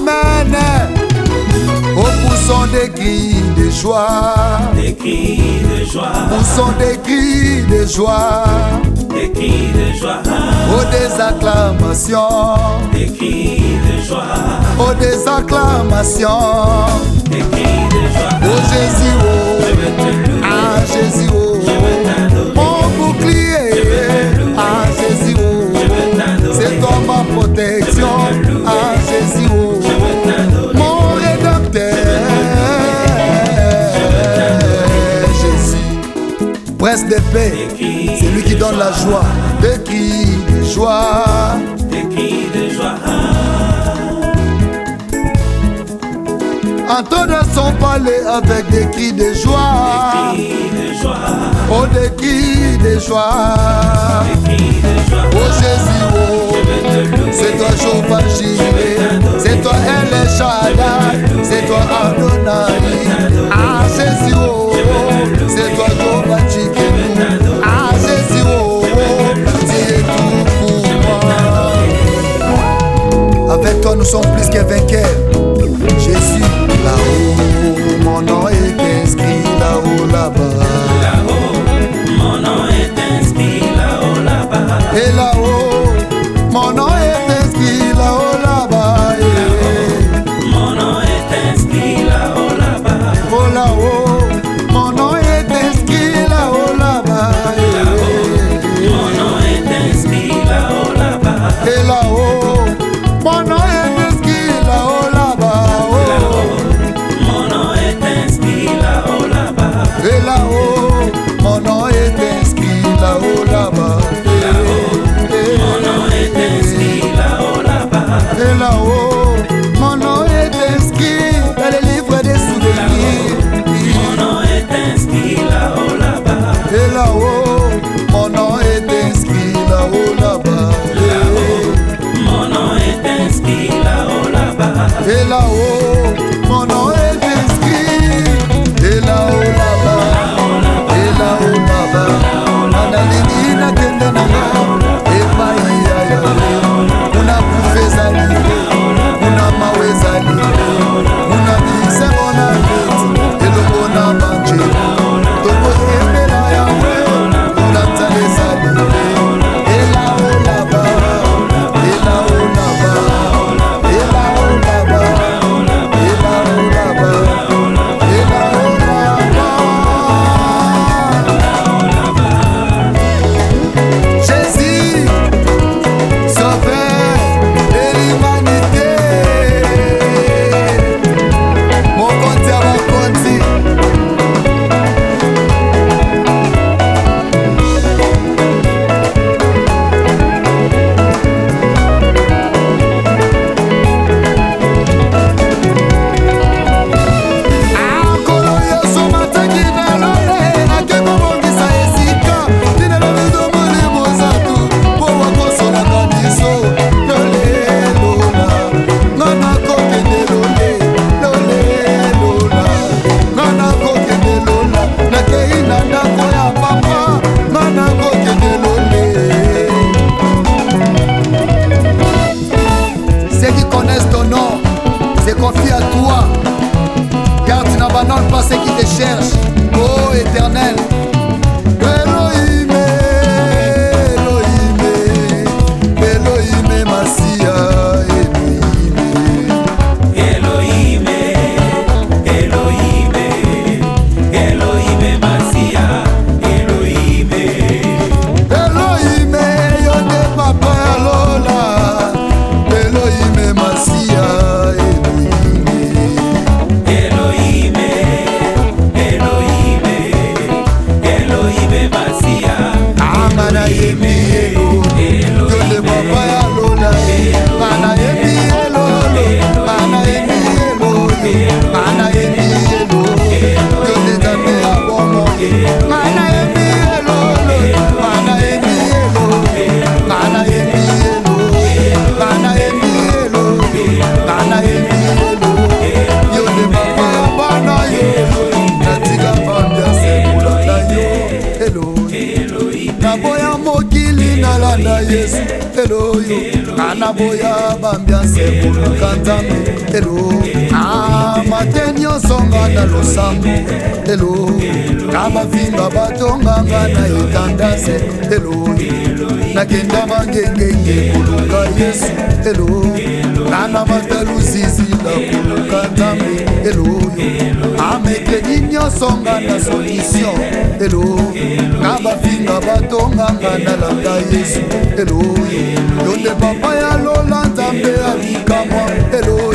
Amen. Oh, poussons des cris de joie. Des cris de joie. Poussons des cris de joie. Des cris de joie. Oh, des acclamations. Des cris de joie. Oh, des acclamations. Des cris de joie. Oh Jésus, oh. Je veux te louer. Ah Jésus, oh. Je veux t'adorer. Mon bouclier. Je veux te louer. Ah Jésus, oh. Je veux t'adorer. C'est toi ma protection. Je veux te louer. Ah Jésus, oh. Je veux t'adorer. Mon rédempteur. Jésus, prince de paix, c'est lui qui donne la joie. Des cris de joie. Des cris de joie. Entre dans son palais avec des cris de joie. Des cris de joie. Oh, des cris de joie. Des cris de joie. Oh Jésus, oh. Je veux te louer. C'est toi Jehovah Jireh. C'est toi El Shaddai. C'est toi Adonai. Ah Jésus, oh. C'est toi Jehovah Tsidkenu. Ah Jésus, oh. Tu es tout pour moi. Avec toi nous sommes plus que vainqueurs. Jésus, là-haut, mon nom est inscrit là-haut, là-bas. Là-haut, mon nom est inscrit là-haut, là-bas. Et là-haut, mon nom est inscrit là-haut, là-bas. Là-haut, mon nom est inscrit là-haut, là-bas. Oh là-haut, mon nom est inscrit là-haut, là-bas. Là-haut, mon nom est inscrit là-haut, là-bas. Et là-haut, mon nom est inscrit là-haut, là-bas. Mon nom est inscrit là-haut, là-bas. Et là-haut, mon nom est inscrit là-haut, là-bas. Mon nom est inscrit là-haut, là-bas. Et là-haut, mon nom est inscrit dans le livre des souvenirs. Mon nom est inscrit là-haut, là-bas. Et là-haut, mon nom est inscrit là-haut, là-bas. Mon nom est inscrit là-haut, là-bas. Et là-haut, mon nom est inscrit. Et là-haut, là-bas. Et là-haut, là-bas. Analini na kende na nga. Epa iya ya. Una kufezali. Una mawezali. Una bisemo na beti. Eloko na banje. Toko embela ya we. Una talezali. Et là-haut, là-bas. Et là-haut, là-bas. Et là-haut, là-bas. ngana boya bambianse koluka nzambe elo mate nyonso ngana losambo elo na bafinga batonganga na etandase elo nakenda bangengenge koluka yesu elo nana matalusizila koluka nzambe eloyo amekeli nyonso ngana solution elo na bafinga batonganga na landa yesu eloyo yonde papa ya lola nzambe abikamwa eloyo